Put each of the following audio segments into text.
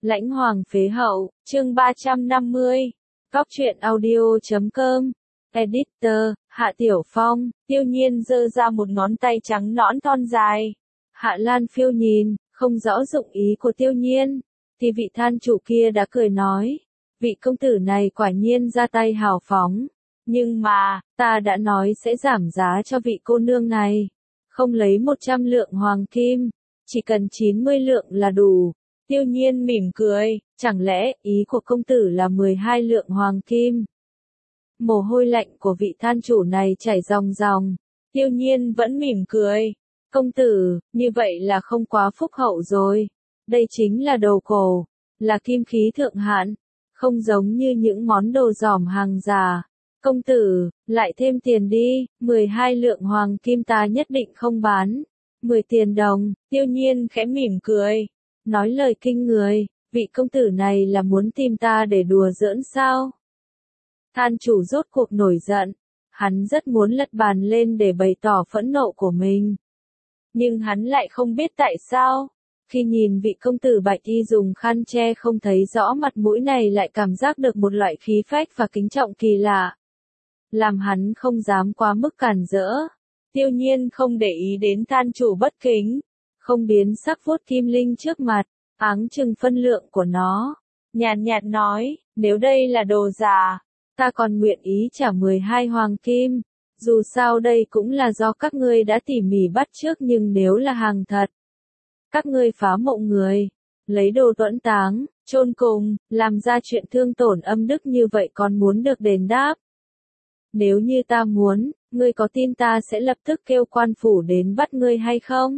Lãnh Hoàng phế hậu, chương 350. Góc truyện audio.com. Editor, Hạ Tiểu Phong. Tiêu Nhiên giơ ra một ngón tay trắng nõn thon dài. Hạ Lan Phiêu nhìn, không rõ dụng ý của Tiêu Nhiên. Thì vị than chủ kia đã cười nói. Vị công tử này quả nhiên ra tay hào phóng. Nhưng mà, ta đã nói sẽ giảm giá cho vị cô nương này. Không lấy 100 lượng hoàng kim, chỉ cần 90 lượng là đủ. Tiêu Nhiên mỉm cười, chẳng lẽ ý của công tử là 12 lượng hoàng kim? Mồ hôi lạnh của vị than chủ này chảy ròng ròng. Tiêu Nhiên vẫn mỉm cười. Công tử, như vậy là không quá phúc hậu rồi. Đây chính là đồ cổ, là kim khí thượng hạng, không giống như những món đồ giỏm hàng giả. Công tử, lại thêm tiền đi, 12 lượng hoàng kim ta nhất định không bán. 10 tiền đồng, Tiêu Nhiên khẽ mỉm cười. Nói lời kinh người, vị công tử này là muốn tìm ta để đùa giỡn sao? Than chủ rốt cuộc nổi giận, hắn rất muốn lật bàn lên để bày tỏ phẫn nộ của mình. Nhưng hắn lại không biết tại sao, khi nhìn vị công tử bạch y dùng khăn che không thấy rõ mặt mũi này lại cảm giác được một loại khí phách và kính trọng kỳ lạ. Làm hắn không dám quá mức cản rỡ. Tiêu Nhiên không để ý đến than chủ bất kính, không biến sắc vuốt kim linh trước mặt, áng chừng phân lượng của nó. Nhàn nhạt nói, nếu đây là đồ giả, ta còn nguyện ý trả 12 hoàng kim. Dù sao đây cũng là do các ngươi đã tỉ mỉ bắt chước, nhưng nếu là hàng thật, các ngươi phá mộ người, lấy đồ tuẫn táng, chôn cùng, làm ra chuyện thương tổn âm đức như vậy còn muốn được đền đáp. Nếu như ta muốn, ngươi có tin ta sẽ lập tức kêu quan phủ đến bắt ngươi hay không?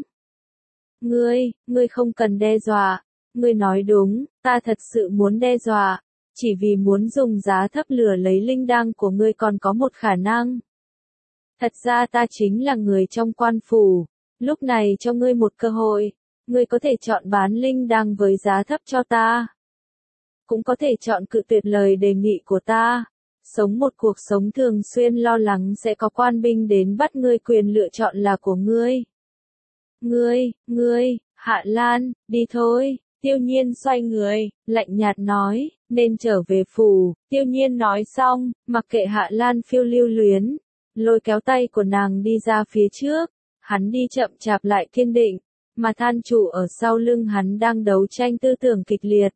Ngươi không cần đe dọa. Ngươi nói đúng, ta thật sự muốn đe dọa. Chỉ vì muốn dùng giá thấp lừa lấy linh đăng của ngươi còn có một khả năng. Thật ra ta chính là người trong quan phủ. Lúc này cho ngươi một cơ hội. Ngươi có thể chọn bán linh đăng với giá thấp cho ta. Cũng có thể chọn cự tuyệt lời đề nghị của ta. Sống một cuộc sống thường xuyên lo lắng sẽ có quan binh đến bắt ngươi, quyền lựa chọn là của ngươi. Ngươi, Hạ Lan, đi thôi. Tiêu Nhiên xoay người, lạnh nhạt nói, nên trở về phủ. Tiêu Nhiên nói xong, mặc kệ Hạ Lan Phiêu lưu luyến, lôi kéo tay của nàng đi ra phía trước. Hắn đi chậm chạp lại kiên định, mà than chủ ở sau lưng hắn đang đấu tranh tư tưởng kịch liệt.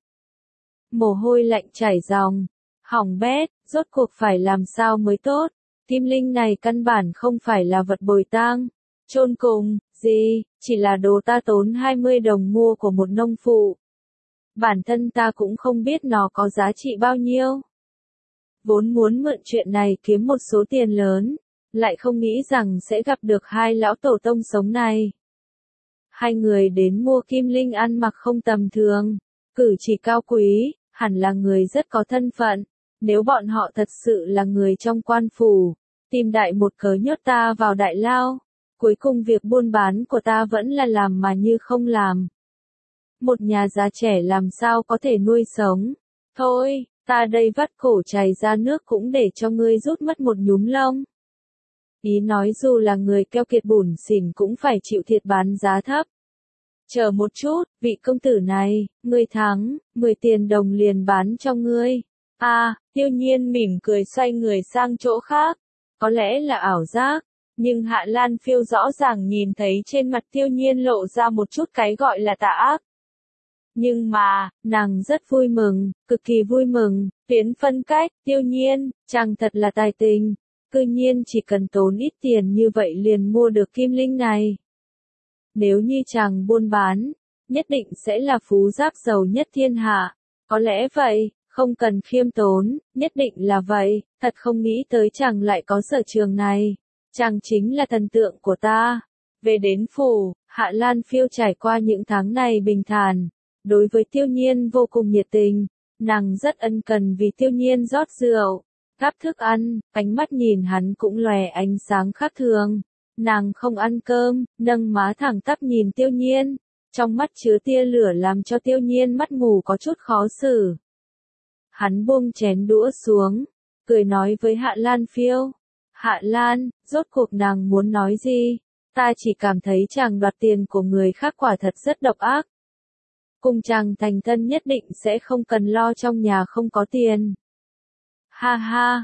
Mồ hôi lạnh chảy ròng, hỏng bét, rốt cuộc phải làm sao mới tốt. Kim linh này căn bản không phải là vật bồi tang, chôn cùng, gì, chỉ là đồ ta tốn 20 đồng mua của một nông phụ. Bản thân ta cũng không biết nó có giá trị bao nhiêu. Vốn muốn mượn chuyện này kiếm một số tiền lớn, lại không nghĩ rằng sẽ gặp được hai lão tổ tông sống này. Hai người đến mua kim linh ăn mặc không tầm thường, cử chỉ cao quý, hẳn là người rất có thân phận. Nếu bọn họ thật sự là người trong quan phủ, tìm đại một cớ nhốt ta vào đại lao, cuối cùng việc buôn bán của ta vẫn là làm mà như không làm. Một nhà già trẻ làm sao có thể nuôi sống. Thôi, ta đây vắt cổ chảy ra nước cũng để cho ngươi rút mất một nhúm lông. Ý nói dù là người keo kiệt bủn xỉn cũng phải chịu thiệt bán giá thấp. Chờ một chút, vị công tử này, ngươi thắng, 10 tiền đồng liền bán cho ngươi. Tiêu Nhiên mỉm cười xoay người sang chỗ khác. Có lẽ là ảo giác, nhưng Hạ Lan Phiêu rõ ràng nhìn thấy trên mặt Tiêu Nhiên lộ ra một chút cái gọi là tà ác. Nhưng mà, nàng rất vui mừng, cực kỳ vui mừng, tiến phân cách, Tiêu Nhiên, chàng thật là tài tình. Cư nhiên chỉ cần tốn ít tiền như vậy liền mua được kim linh này. Nếu như chàng buôn bán, nhất định sẽ là phú giáp giàu nhất thiên hạ. Có lẽ vậy, không cần khiêm tốn, nhất định là vậy, thật không nghĩ tới chàng lại có sở trường này. Chàng chính là thần tượng của ta. Về đến phủ, Hạ Lan Phiêu trải qua những tháng này bình thản. Đối với Tiêu Nhiên vô cùng nhiệt tình, nàng rất ân cần vì Tiêu Nhiên rót rượu, gắp thức ăn, ánh mắt nhìn hắn cũng lòe ánh sáng khác thường. Nàng không ăn cơm, nâng má thẳng tắp nhìn Tiêu Nhiên, trong mắt chứa tia lửa làm cho Tiêu Nhiên mắt mù có chút khó xử. Hắn buông chén đũa xuống, cười nói với Hạ Lan Phiêu. Hạ Lan, rốt cuộc nàng muốn nói gì? Ta chỉ cảm thấy chàng đoạt tiền của người khác quả thật rất độc ác. cùng chàng thành thân nhất định sẽ không cần lo trong nhà không có tiền. Ha ha,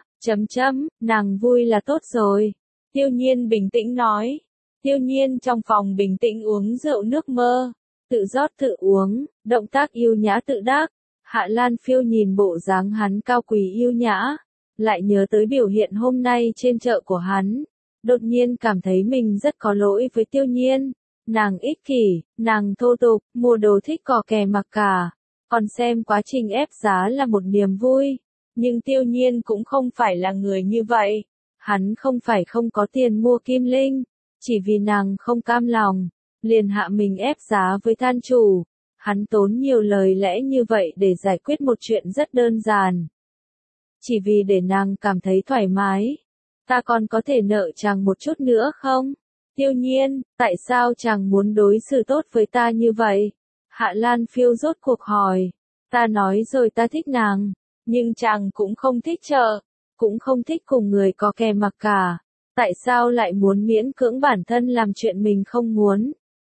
nàng vui là tốt rồi. Tiêu Nhiên bình tĩnh nói. Tiêu Nhiên trong phòng bình tĩnh uống rượu nước mơ, tự rót tự uống, động tác yêu nhã tự đắc. Hạ Lan Phiêu nhìn bộ dáng hắn cao quý yêu nhã, lại nhớ tới biểu hiện hôm nay trên chợ của hắn, đột nhiên cảm thấy mình rất có lỗi với Tiêu Nhiên. Nàng ích kỷ, nàng thô tục, mua đồ thích cò kè mặc cả, còn xem quá trình ép giá là một niềm vui. Nhưng Tiêu Nhiên cũng không phải là người như vậy. Hắn không phải không có tiền mua kim linh, chỉ vì nàng không cam lòng, liền hạ mình ép giá với than chủ. Hắn tốn nhiều lời lẽ như vậy để giải quyết một chuyện rất đơn giản. Chỉ vì để nàng cảm thấy thoải mái. Ta còn có thể nợ chàng một chút nữa không? Tiêu Nhiên, tại sao chàng muốn đối xử tốt với ta như vậy? Hạ Lan Phiêu rốt cuộc hỏi. Ta nói rồi ta thích nàng, nhưng chàng cũng không thích chợ, cũng không thích cùng người có kè mặc cả. Tại sao lại muốn miễn cưỡng bản thân làm chuyện mình không muốn?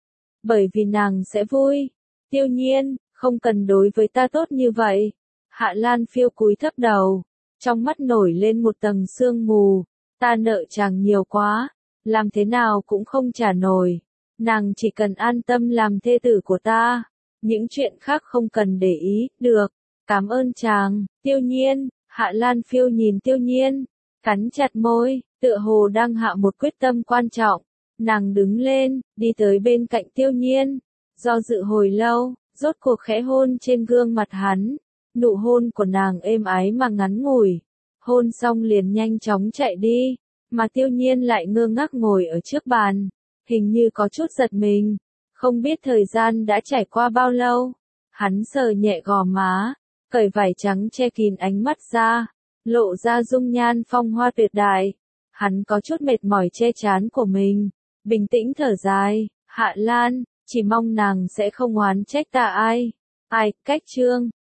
Bởi vì nàng sẽ vui. Tiêu Nhiên, không cần đối với ta tốt như vậy. Hạ Lan Phiêu cúi thấp đầu, trong mắt nổi lên một tầng sương mù. Ta nợ chàng nhiều quá, làm thế nào cũng không trả nổi. Nàng chỉ cần an tâm làm thê tử của ta, những chuyện khác không cần để ý, được. Cảm ơn chàng. Tiêu Nhiên, Hạ Lan Phiêu nhìn Tiêu Nhiên, cắn chặt môi, tựa hồ đang hạ một quyết tâm quan trọng. Nàng đứng lên, đi tới bên cạnh Tiêu Nhiên, do dự hồi lâu, rốt cuộc khẽ hôn trên gương mặt hắn. Nụ hôn của nàng êm ái mà ngắn ngủi, hôn xong liền nhanh chóng chạy đi, mà Tiêu Nhiên lại ngơ ngác ngồi ở trước bàn, hình như có chút giật mình, không biết thời gian đã trải qua bao lâu. Hắn sờ nhẹ gò má, cởi vải trắng che kín ánh mắt ra, lộ ra dung nhan phong hoa tuyệt đại. Hắn có chút mệt mỏi che trán của mình, bình tĩnh thở dài. Hạ Lan, chỉ mong nàng sẽ không oán trách ta ai. Cách chương